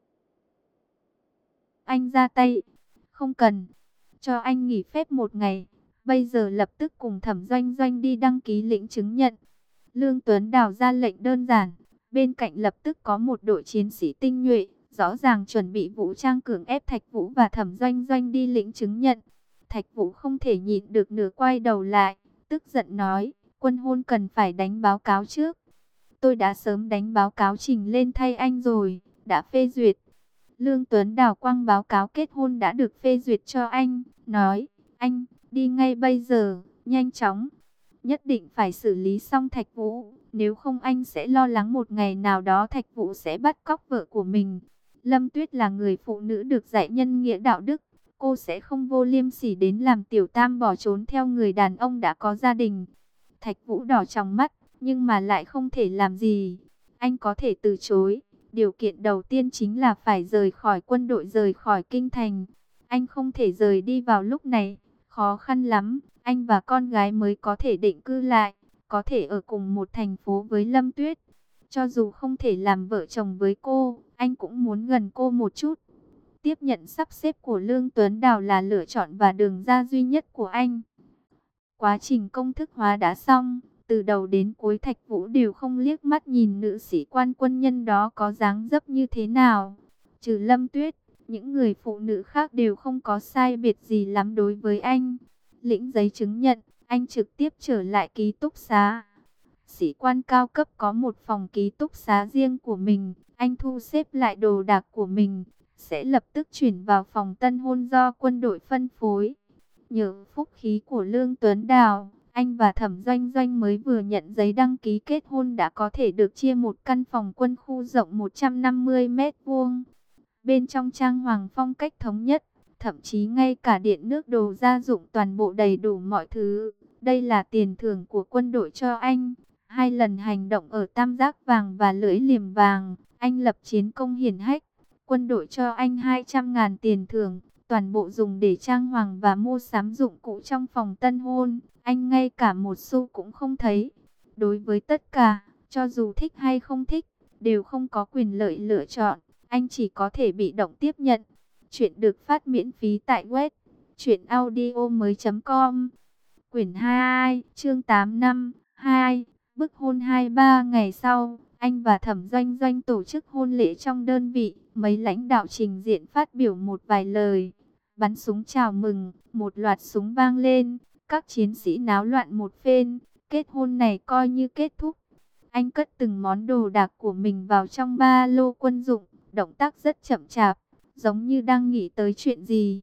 anh ra tay. Không cần, cho anh nghỉ phép một ngày. Bây giờ lập tức cùng Thẩm Doanh Doanh đi đăng ký lĩnh chứng nhận. Lương Tuấn Đào ra lệnh đơn giản, bên cạnh lập tức có một đội chiến sĩ tinh nhuệ, rõ ràng chuẩn bị vũ trang cưỡng ép Thạch Vũ và Thẩm Doanh Doanh đi lĩnh chứng nhận. Thạch Vũ không thể nhịn được nữa quay đầu lại, tức giận nói, quân hôn cần phải đánh báo cáo trước. Tôi đã sớm đánh báo cáo trình lên thay anh rồi, đã phê duyệt. Lương Tuấn Đào quăng báo cáo kết hôn đã được phê duyệt cho anh, nói, anh, Đi ngay bây giờ, nhanh chóng. Nhất định phải xử lý xong Thạch Vũ. Nếu không anh sẽ lo lắng một ngày nào đó Thạch Vũ sẽ bắt cóc vợ của mình. Lâm Tuyết là người phụ nữ được dạy nhân nghĩa đạo đức. Cô sẽ không vô liêm sỉ đến làm tiểu tam bỏ trốn theo người đàn ông đã có gia đình. Thạch Vũ đỏ trong mắt, nhưng mà lại không thể làm gì. Anh có thể từ chối. Điều kiện đầu tiên chính là phải rời khỏi quân đội, rời khỏi kinh thành. Anh không thể rời đi vào lúc này. Khó khăn lắm, anh và con gái mới có thể định cư lại, có thể ở cùng một thành phố với Lâm Tuyết. Cho dù không thể làm vợ chồng với cô, anh cũng muốn gần cô một chút. Tiếp nhận sắp xếp của Lương Tuấn Đào là lựa chọn và đường ra duy nhất của anh. Quá trình công thức hóa đã xong, từ đầu đến cuối Thạch Vũ đều không liếc mắt nhìn nữ sĩ quan quân nhân đó có dáng dấp như thế nào. Trừ Lâm Tuyết, những người phụ nữ khác đều không có sai biệt gì lắm đối với anh. Lĩnh giấy chứng nhận, anh trực tiếp trở lại ký túc xá. Sĩ quan cao cấp có một phòng ký túc xá riêng của mình, anh thu xếp lại đồ đạc của mình, sẽ lập tức chuyển vào phòng tân hôn do quân đội phân phối. Nhờ phúc khí của Lương Tuấn Đào, anh và Thẩm Doanh Doanh mới vừa nhận giấy đăng ký kết hôn đã có thể được chia một căn phòng quân khu rộng một trăm năm mươi mét vuông. Bên trong trang hoàng phong cách thống nhất, thậm chí ngay cả điện nước đồ gia dụng toàn bộ đầy đủ mọi thứ. Đây là tiền thưởng của quân đội cho anh. Hai lần hành động ở Tam Giác Vàng và Lưỡi Liềm Vàng, anh lập chiến công hiển hách. Quân đội cho anh hai trăm ngàn tiền thưởng, toàn bộ dùng để trang hoàng và mua sắm dụng cụ trong phòng tân hôn. Anh ngay cả một xu cũng không thấy. Đối với tất cả, cho dù thích hay không thích, đều không có quyền lợi lựa chọn. Anh chỉ có thể bị động tiếp nhận. Chuyện được phát miễn phí tại web truyện audio mới chấm com. Quyển hai, chương tám năm hai. Bức hôn hai ba ngày sau, anh và Thẩm Doanh Doanh tổ chức hôn lễ trong đơn vị. Mấy lãnh đạo trình diện phát biểu một vài lời. Bắn súng chào mừng, một loạt súng vang lên. Các chiến sĩ náo loạn một phen. Kết hôn này coi như kết thúc. Anh cất từng món đồ đạc của mình vào trong ba lô quân dụng. Động tác rất chậm chạp, giống như đang nghĩ tới chuyện gì.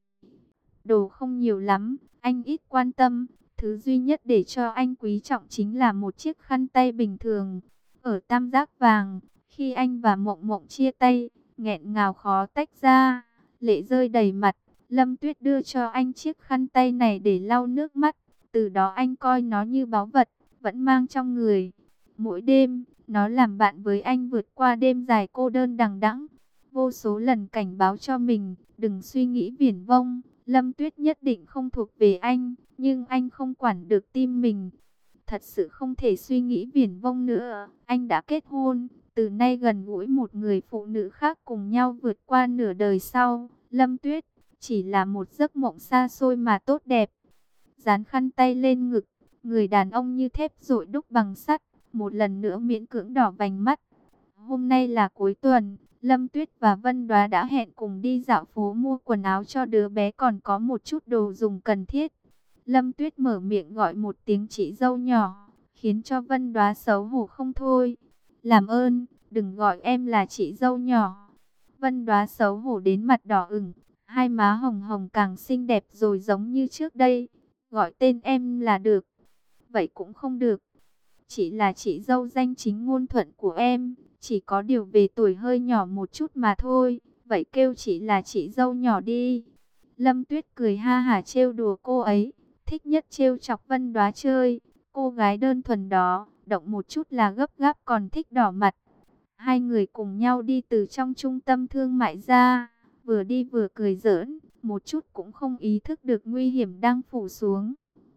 Đồ không nhiều lắm, anh ít quan tâm. Thứ duy nhất để cho anh quý trọng chính là một chiếc khăn tay bình thường. Ở Tam Giác Vàng, khi anh và Mộng Mộng chia tay, nghẹn ngào khó tách ra, lệ rơi đầy mặt. Lâm Tuyết đưa cho anh chiếc khăn tay này để lau nước mắt. Từ đó anh coi nó như báu vật, vẫn mang trong người. Mỗi đêm, nó làm bạn với anh vượt qua đêm dài cô đơn đằng đẵng. Vô số lần cảnh báo cho mình, đừng suy nghĩ viển vông. Lâm Tuyết nhất định không thuộc về anh, nhưng anh không quản được tim mình. Thật sự không thể suy nghĩ viển vông nữa. Anh đã kết hôn, từ nay gần gũi một người phụ nữ khác cùng nhau vượt qua nửa đời sau. Lâm Tuyết chỉ là một giấc mộng xa xôi mà tốt đẹp. Dán khăn tay lên ngực, người đàn ông như thép dội đúc bằng sắt, một lần nữa miễn cưỡng đỏ vành mắt. Hôm nay là cuối tuần, Lâm Tuyết và Vân Đoá đã hẹn cùng đi dạo phố mua quần áo cho đứa bé, còn có một chút đồ dùng cần thiết. Lâm Tuyết mở miệng gọi một tiếng chị dâu nhỏ, khiến cho Vân Đoá xấu hổ không thôi. Làm ơn, đừng gọi em là chị dâu nhỏ. Vân Đoá xấu hổ đến mặt đỏ ửng, hai má hồng hồng càng xinh đẹp rồi giống như trước đây. Gọi tên em là được. Vậy cũng không được. Chỉ là chị dâu danh chính ngôn thuận của em, chỉ có điều về tuổi hơi nhỏ một chút mà thôi. Vậy kêu chị là chị dâu nhỏ đi. Lâm Tuyết cười ha hả trêu đùa cô ấy, thích nhất trêu chọc Vân Đoá chơi. Cô gái đơn thuần đó, động một chút là gấp gáp còn thích đỏ mặt. Hai người cùng nhau đi từ trong trung tâm thương mại ra, vừa đi vừa cười giỡn, một chút cũng không ý thức được nguy hiểm đang phủ xuống.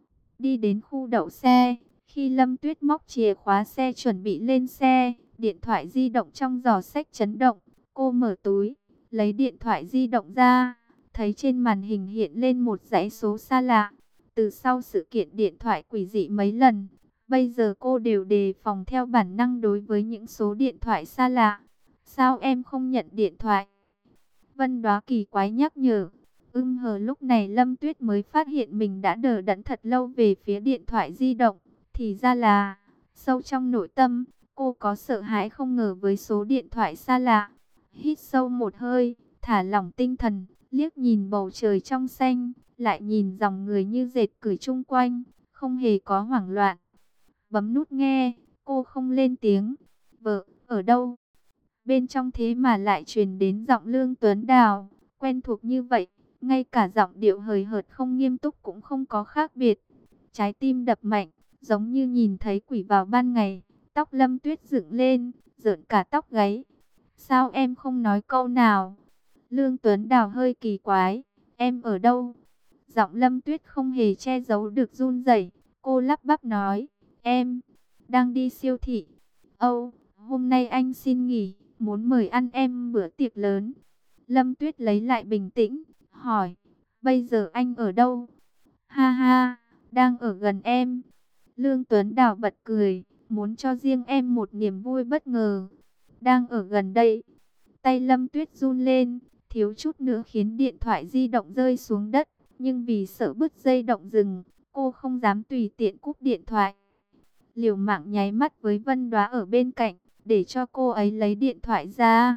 Đi đến khu đậu xe, khi Lâm Tuyết móc chìa khóa xe chuẩn bị lên xe, điện thoại di động trong giỏ xách chấn động. Cô mở túi, lấy điện thoại di động ra, thấy trên màn hình hiện lên một dãy số xa lạ. Từ sau sự kiện điện thoại quỷ dị mấy lần, bây giờ cô đều đề phòng theo bản năng đối với những số điện thoại xa lạ. Sao em không nhận điện thoại? Vân Đoá kỳ quái nhắc nhở. Ưm hờ, lúc này Lâm Tuyết mới phát hiện mình đã đờ đẫn thật lâu về phía điện thoại di động. Thì ra là, sâu trong nội tâm, cô có sợ hãi không ngờ với số điện thoại xa lạ. Hít sâu một hơi, thả lỏng tinh thần, liếc nhìn bầu trời trong xanh, lại nhìn dòng người như dệt cửi chung quanh, không hề có hoảng loạn. Bấm nút nghe, cô không lên tiếng. Vợ, ở đâu? Bên trong thế mà lại truyền đến giọng Lương Tuấn Đào, quen thuộc như vậy, ngay cả giọng điệu hời hợt không nghiêm túc cũng không có khác biệt. Trái tim đập mạnh, giống như nhìn thấy quỷ vào ban ngày, tóc Lâm Tuyết dựng lên, rợn cả tóc gáy. Sao em không nói câu nào? Lương Tuấn Đào hơi kỳ quái, em ở đâu? Giọng Lâm Tuyết không hề che giấu được run rẩy, cô lắp bắp nói, em đang đi siêu thị. Âu, hôm nay anh xin nghỉ, muốn mời ăn em bữa tiệc lớn. Lâm Tuyết lấy lại bình tĩnh, hỏi, bây giờ anh ở đâu? Ha ha, đang ở gần em. Lương Tuấn Đào bật cười, muốn cho riêng em một niềm vui bất ngờ. Đang ở gần đây. Tay Lâm Tuyết run lên, thiếu chút nữa khiến điện thoại di động rơi xuống đất. Nhưng vì sợ bứt dây động rừng, cô không dám tùy tiện cúp điện thoại. Liều mạng nháy mắt với Vân Đóa ở bên cạnh, để cho cô ấy lấy điện thoại ra.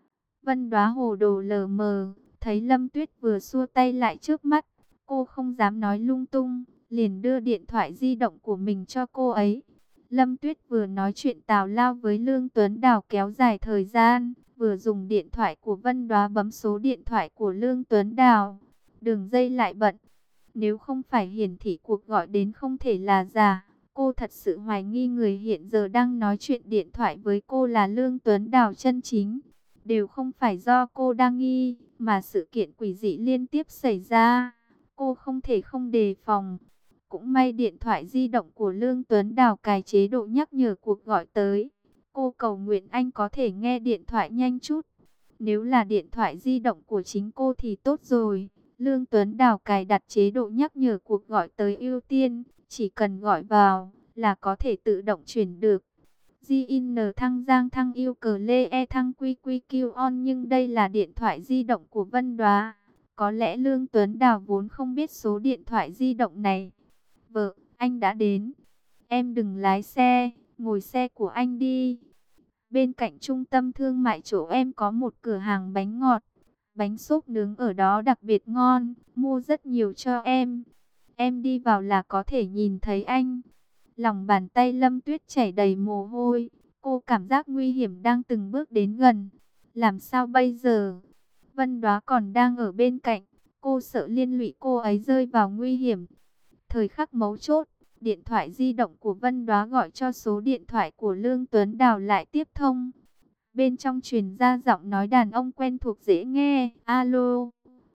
Vân Đóa hồ đồ lờ mờ, thấy Lâm Tuyết vừa xua tay lại trước mắt. Cô không dám nói lung tung, liền đưa điện thoại di động của mình cho cô ấy. Lâm Tuyết vừa nói chuyện tào lao với Lương Tuấn Đào kéo dài thời gian, vừa dùng điện thoại của Vân Đóa bấm số điện thoại của Lương Tuấn Đào. Đường dây lại bận. Nếu không phải hiển thị cuộc gọi đến không thể là giả, cô thật sự hoài nghi người hiện giờ đang nói chuyện điện thoại với cô là Lương Tuấn Đào chân chính. Đều không phải do cô đang nghi, mà sự kiện quỷ dị liên tiếp xảy ra. Cô không thể không đề phòng. Cũng may điện thoại di động của Lương Tuấn Đào cài chế độ nhắc nhở cuộc gọi tới. Cô cầu nguyện anh có thể nghe điện thoại nhanh chút. Nếu là điện thoại di động của chính cô thì tốt rồi. Lương Tuấn Đào cài đặt chế độ nhắc nhở cuộc gọi tới ưu tiên. Chỉ cần gọi vào là có thể tự động chuyển được. gi en thăng giang thăng yêu cờ lê e thăng quy quy kêu on, nhưng đây là điện thoại di động của Vân Đóa. Có lẽ Lương Tuấn Đào vốn không biết số điện thoại di động này. Vợ, anh đã đến. Em đừng lái xe, ngồi xe của anh đi. Bên cạnh trung tâm thương mại chỗ em có một cửa hàng bánh ngọt. Bánh xốp nướng ở đó đặc biệt ngon, mua rất nhiều cho em. Em đi vào là có thể nhìn thấy anh. Lòng bàn tay Lâm Tuyết chảy đầy mồ hôi. Cô cảm giác nguy hiểm đang từng bước đến gần. Làm sao bây giờ? Vân Đóa còn đang ở bên cạnh. Cô sợ liên lụy cô ấy rơi vào nguy hiểm. Thời khắc mấu chốt, điện thoại di động của Vân Đóa gọi cho số điện thoại của Lương Tuấn Đào lại tiếp thông. Bên trong truyền ra giọng nói đàn ông quen thuộc dễ nghe. Alo.